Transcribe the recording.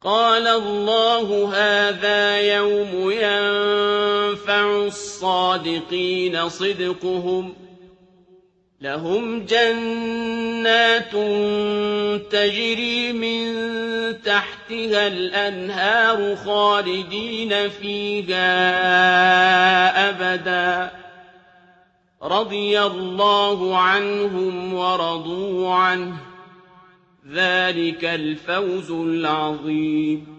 قال الله هذا يوم ينفع الصادقين صدقهم لهم جنات تجري من تحتها الأنهار خالدين فيها أبدا رضي الله عنهم ورضوا عنه ذلك الفوز العظيم